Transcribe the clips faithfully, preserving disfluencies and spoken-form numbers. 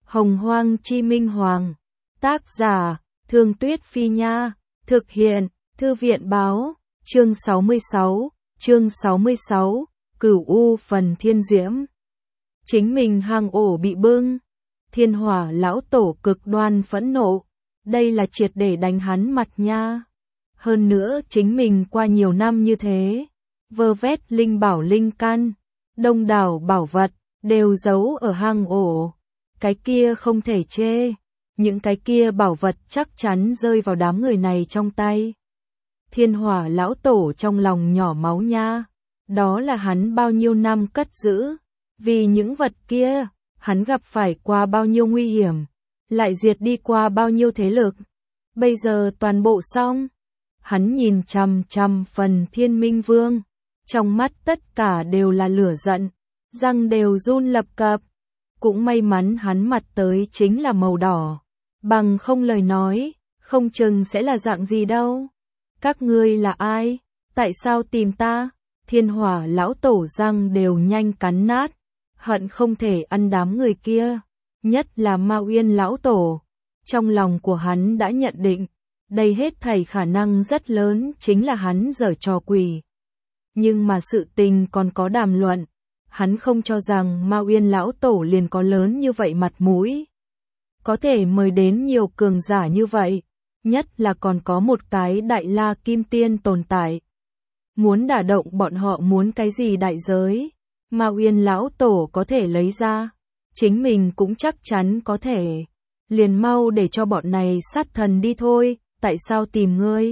Hồng Hoang Chi Minh Hoàng. Tác giả, Thương Tuyết Phi Nha. Thực hiện, Thư viện Báo. Chương sáu mươi sáu. Chương sáu mươi sáu. Cửu U Phần Thiên Diễm. Chính mình hang ổ bị bưng. Thiên Hỏa lão tổ cực đoan phẫn nộ. Đây là triệt để đánh hắn mặt nha. Hơn nữa chính mình qua nhiều năm như thế, vơ vét linh bảo linh căn, đông đảo bảo vật, đều giấu ở hang ổ. Cái kia không thể chê. Những cái kia bảo vật chắc chắn rơi vào đám người này trong tay. Thiên Hỏa lão tổ trong lòng nhỏ máu nha. Đó là hắn bao nhiêu năm cất giữ. Vì những vật kia, hắn gặp phải qua bao nhiêu nguy hiểm, lại diệt đi qua bao nhiêu thế lực. Bây giờ toàn bộ xong. Hắn nhìn chằm chằm Phần Thiên Minh Vương, trong mắt tất cả đều là lửa giận, răng đều run lập cập. Cũng may mắn hắn mặt tới chính là màu đỏ, bằng không lời nói, không chừng sẽ là dạng gì đâu. Các ngươi là ai? Tại sao tìm ta? Thiên Hỏa lão tổ răng đều nhanh cắn nát, hận không thể ăn đám người kia, nhất là Ma Uyên lão tổ. Trong lòng của hắn đã nhận định, đây hết thảy khả năng rất lớn chính là hắn giở trò quỷ. Nhưng mà sự tình còn có đàm luận, hắn không cho rằng Ma Uyên lão tổ liền có lớn như vậy mặt mũi. Có thể mời đến nhiều cường giả như vậy, nhất là còn có một cái Đại La Kim Tiên tồn tại. Muốn đả động bọn họ muốn cái gì đại giới, Ma Uyên lão tổ có thể lấy ra, chính mình cũng chắc chắn có thể. Liền mau để cho bọn này sát thần đi thôi, tại sao tìm ngươi?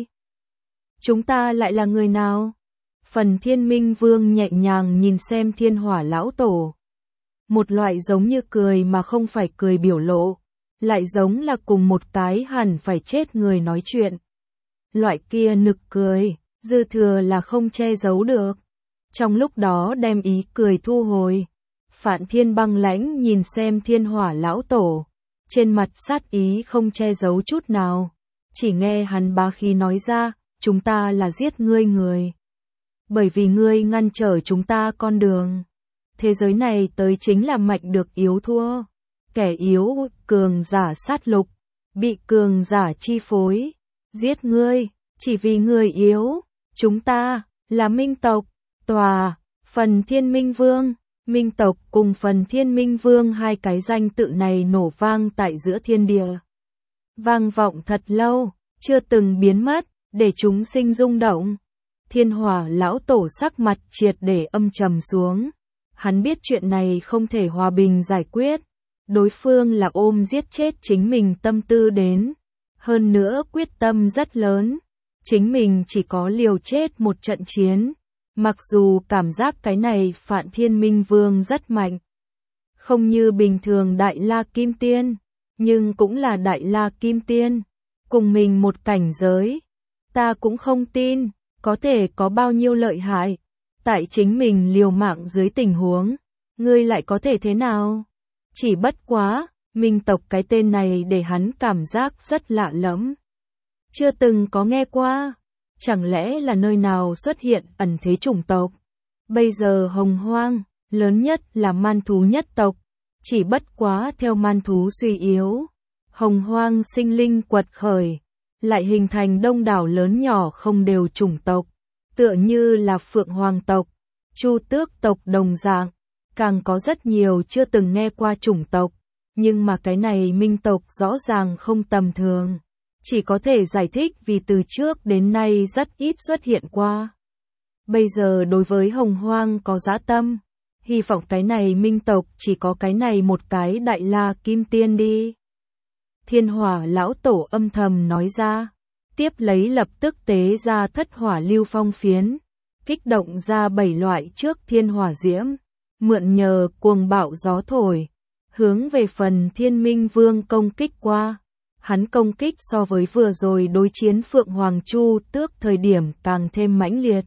Chúng ta lại là người nào? Phần Thiên Minh Vương nhẹ nhàng nhìn xem Thiên Hỏa lão tổ. Một loại giống như cười mà không phải cười biểu lộ, lại giống là cùng một cái hẳn phải chết người nói chuyện. Loại kia nực cười, dư thừa là không che giấu được. Trong lúc đó đem ý cười thu hồi. Phạn Thiên băng lãnh nhìn xem Thiên Hỏa lão tổ, trên mặt sát ý không che giấu chút nào. Chỉ nghe hắn bá khí nói ra, chúng ta là giết ngươi người. Bởi vì ngươi ngăn trở chúng ta con đường. Thế giới này tới chính là mạnh được yếu thua. Kẻ yếu, cường giả sát lục, bị cường giả chi phối. Giết ngươi, chỉ vì ngươi yếu. Chúng ta, là Minh tộc, tòa, Phần Thiên Minh Vương. Minh tộc cùng Phần Thiên Minh Vương hai cái danh tự này nổ vang tại giữa thiên địa. Vang vọng thật lâu, chưa từng biến mất, để chúng sinh rung động. Thiên Hỏa lão tổ sắc mặt triệt để âm trầm xuống. Hắn biết chuyện này không thể hòa bình giải quyết. Đối phương là ôm giết chết chính mình tâm tư đến. Hơn nữa quyết tâm rất lớn. Chính mình chỉ có liều chết một trận chiến. Mặc dù cảm giác cái này Phạn Thiên Minh Vương rất mạnh. Không như bình thường Đại La Kim Tiên. Nhưng cũng là Đại La Kim Tiên. Cùng mình một cảnh giới. Ta cũng không tin. Có thể có bao nhiêu lợi hại. Tại chính mình liều mạng dưới tình huống. Ngươi lại có thể thế nào? Chỉ bất quá. Minh tộc cái tên này để hắn cảm giác rất lạ lẫm. Chưa từng có nghe qua. Chẳng lẽ là nơi nào xuất hiện ẩn thế chủng tộc? Bây giờ Hồng Hoang, lớn nhất là man thú nhất tộc. Chỉ bất quá theo man thú suy yếu. Hồng Hoang sinh linh quật khởi. Lại hình thành đông đảo lớn nhỏ không đều chủng tộc. Tựa như là Phượng Hoàng tộc, Chu Tước tộc đồng dạng. Càng có rất nhiều chưa từng nghe qua chủng tộc. Nhưng mà cái này Minh tộc rõ ràng không tầm thường. Chỉ có thể giải thích vì từ trước đến nay rất ít xuất hiện qua. Bây giờ đối với Hồng Hoang có dã tâm. Hy vọng cái này Minh tộc chỉ có cái này một cái Đại La Kim Tiên đi. Thiên Hỏa lão tổ âm thầm nói ra. Tiếp lấy lập tức tế ra thất hỏa lưu phong phiến. Kích động ra bảy loại trước thiên hỏa diễm. Mượn nhờ cuồng bạo gió thổi. Hướng về Phần Thiên Minh Vương công kích qua. Hắn công kích so với vừa rồi đối chiến Phượng Hoàng Chu Tước thời điểm càng thêm mãnh liệt.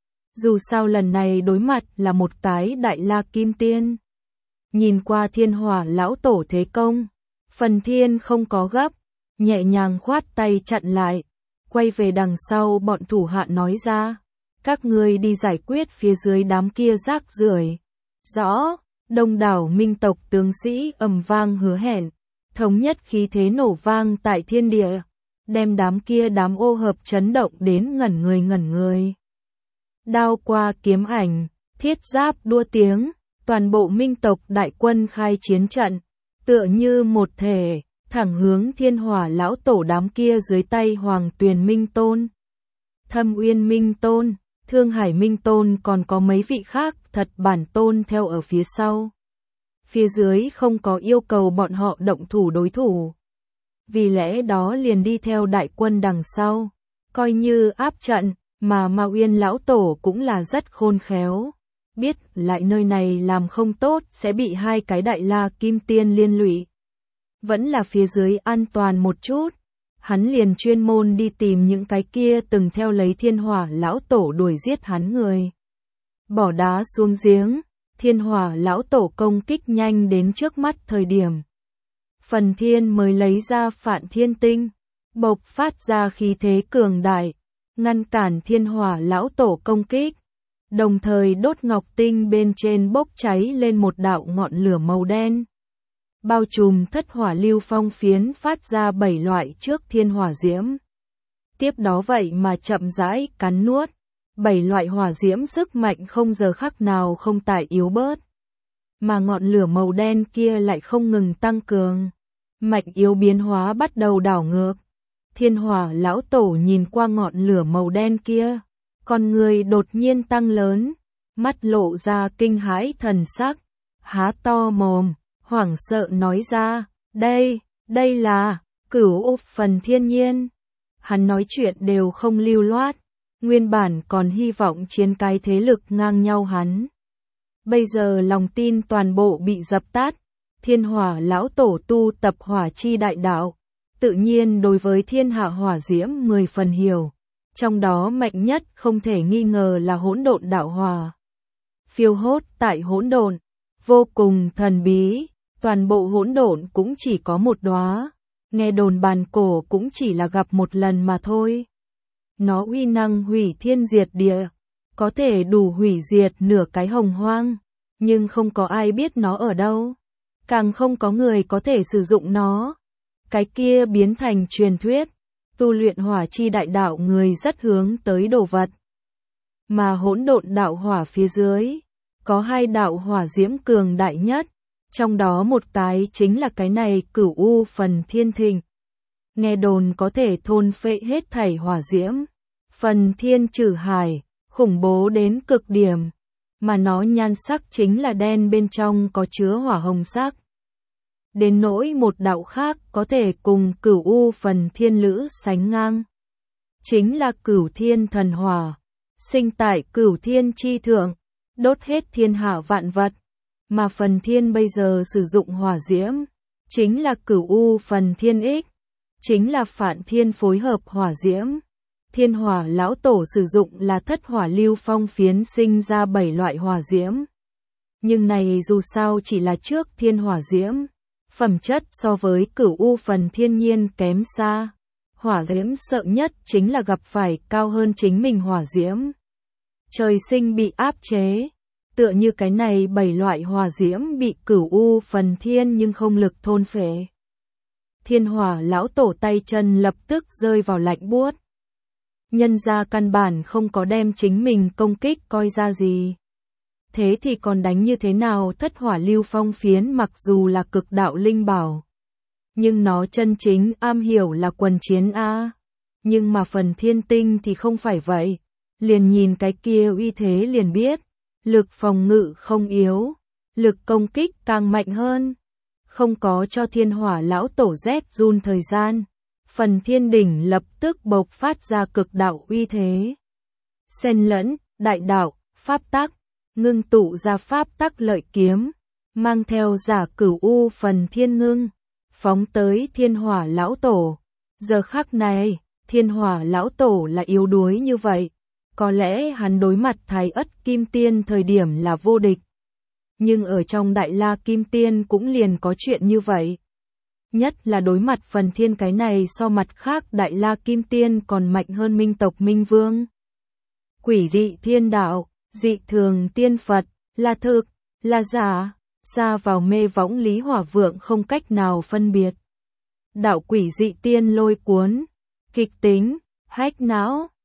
Dù sao lần này đối mặt là một cái Đại La Kim Tiên. Nhìn qua Thiên Hỏa lão tổ thế công. Phần Thiên không có gấp. Nhẹ nhàng khoát tay chặn lại. Quay về đằng sau bọn thủ hạ nói ra. Các ngươi đi giải quyết phía dưới đám kia rác rưởi. Rõ, đông đảo Minh tộc tướng sĩ ầm vang hứa hẹn. thống nhất khí thế nổ vang tại thiên địa, đem đám kia đám ô hợp chấn động đến ngẩn người ngẩn người. Đao qua kiếm ảnh, thiết giáp đua tiếng, toàn bộ minh tộc đại quân khai chiến trận, tựa như một thể, thẳng hướng Thiên Hỏa lão tổ đám kia dưới tay Hoàng Tuyền Minh Tôn, Thâm Uyên Minh Tôn, Thương Hải Minh Tôn, còn có mấy vị khác thật bản tôn theo ở phía sau. Phía dưới không có yêu cầu bọn họ động thủ đối thủ, vì lẽ đó liền đi theo đại quân đằng sau, coi như áp trận, mà Ma Uyên lão tổ cũng là rất khôn khéo, biết lại nơi này làm không tốt sẽ bị hai cái đại la kim tiên liên lụy. Vẫn là phía dưới an toàn một chút, hắn liền chuyên môn đi tìm những cái kia từng theo lấy Thiên Hỏa lão tổ đuổi giết hắn người. Bỏ đá xuống giếng, Thiên Hỏa lão tổ công kích nhanh đến trước mắt thời điểm. Phần Thiên mới lấy ra Phạn Thiên Tinh, bộc phát ra khí thế cường đại, ngăn cản Thiên Hỏa lão tổ công kích, đồng thời đốt ngọc tinh bên trên bốc cháy lên một đạo ngọn lửa màu đen. Bao trùm thất hỏa lưu phong phiến phát ra bảy loại trước thiên hỏa diễm. Tiếp đó vậy mà chậm rãi cắn nuốt, bảy loại hỏa diễm sức mạnh không giờ khắc nào không tại yếu bớt. Mà ngọn lửa màu đen kia lại không ngừng tăng cường, mạnh yếu biến hóa bắt đầu đảo ngược. Thiên Hỏa lão tổ nhìn qua ngọn lửa màu đen kia, con người đột nhiên tăng lớn, mắt lộ ra kinh hãi thần sắc, há to mồm, hoảng sợ nói ra, đây, đây là, Cửu U Phần Thiên Nhiên. Hắn nói chuyện đều không lưu loát, nguyên bản còn hy vọng chiến cái thế lực ngang nhau hắn. Bây giờ lòng tin toàn bộ bị dập tắt, Thiên Hỏa lão tổ tu tập hỏa chi đại đạo, tự nhiên đối với thiên hạ hỏa diễm mười phần hiểu, trong đó mạnh nhất không thể nghi ngờ là hỗn độn đạo hỏa. Phiêu hốt tại hỗn độn, vô cùng thần bí, toàn bộ hỗn độn cũng chỉ có một đóa, nghe đồn bàn cổ cũng chỉ là gặp một lần mà thôi. Nó uy năng hủy thiên diệt địa, có thể đủ hủy diệt nửa cái hồng hoang, nhưng không có ai biết nó ở đâu, càng không có người có thể sử dụng nó. Cái kia biến thành truyền thuyết, tu luyện hỏa chi đại đạo người rất hướng tới đồ vật. Mà hỗn độn đạo hỏa phía dưới, có hai đạo hỏa diễm cường đại nhất, trong đó một cái chính là cái này Cửu U Phần Thiên Thịnh. Nghe đồn có thể thôn phệ hết thảy hỏa diễm, Phần Thiên Trử Hải, khủng bố đến cực điểm, mà nó nhan sắc chính là đen bên trong có chứa hỏa hồng sắc. Đến nỗi một đạo khác có thể cùng Cửu U Phần Thiên Lữ sánh ngang, chính là Cửu Thiên Thần Hỏa, sinh tại Cửu Thiên chi thượng, đốt hết thiên hạ vạn vật, mà Phần Thiên bây giờ sử dụng hỏa diễm, chính là Cửu U Phần Thiên Ích, chính là Phạn Thiên phối hợp hỏa diễm. Thiên Hỏa lão tổ sử dụng là thất hỏa lưu phong phiến sinh ra bảy loại hỏa diễm. Nhưng này dù sao chỉ là trước thiên hỏa diễm, phẩm chất so với Cửu U Phần Thiên Nhiên kém xa. Hỏa diễm sợ nhất chính là gặp phải cao hơn chính mình hỏa diễm. Trời sinh bị áp chế, tựa như cái này bảy loại hỏa diễm bị Cửu U Phần Thiên nhưng không lực thôn phệ. Thiên Hỏa lão tổ tay chân lập tức rơi vào lạnh buốt. Nhân ra căn bản không có đem chính mình công kích coi ra gì. Thế thì còn đánh như thế nào? Thất hỏa lưu phong phiến mặc dù là cực đạo linh bảo, nhưng nó chân chính am hiểu là quần chiến A. Nhưng mà Phần Thiên Tinh thì không phải vậy. Liền nhìn cái kia uy thế liền biết, lực phòng ngự không yếu, lực công kích càng mạnh hơn. Không có cho Thiên Hỏa lão tổ rét run thời gian, Phần Thiên đỉnh lập tức bộc phát ra cực đạo uy thế. Xen lẫn, đại đạo, pháp tắc, ngưng tụ ra pháp tắc lợi kiếm, mang theo giả Cửu U Phần Thiên ngưng, phóng tới Thiên Hỏa lão tổ. Giờ khắc này, Thiên Hỏa lão tổ là yếu đuối như vậy, có lẽ hắn đối mặt Thái Ất Kim Tiên thời điểm là vô địch. Nhưng ở trong Đại La Kim Tiên cũng liền có chuyện như vậy. Nhất là đối mặt Phần Thiên cái này so mặt khác Đại La Kim Tiên còn mạnh hơn Minh tộc Minh Vương. Quỷ dị thiên đạo, dị thường tiên Phật, là thực, là giả, xa vào mê võng Lý Hỏa Vượng không cách nào phân biệt. đạo quỷ dị tiên lôi cuốn. Kịch tính, hack não.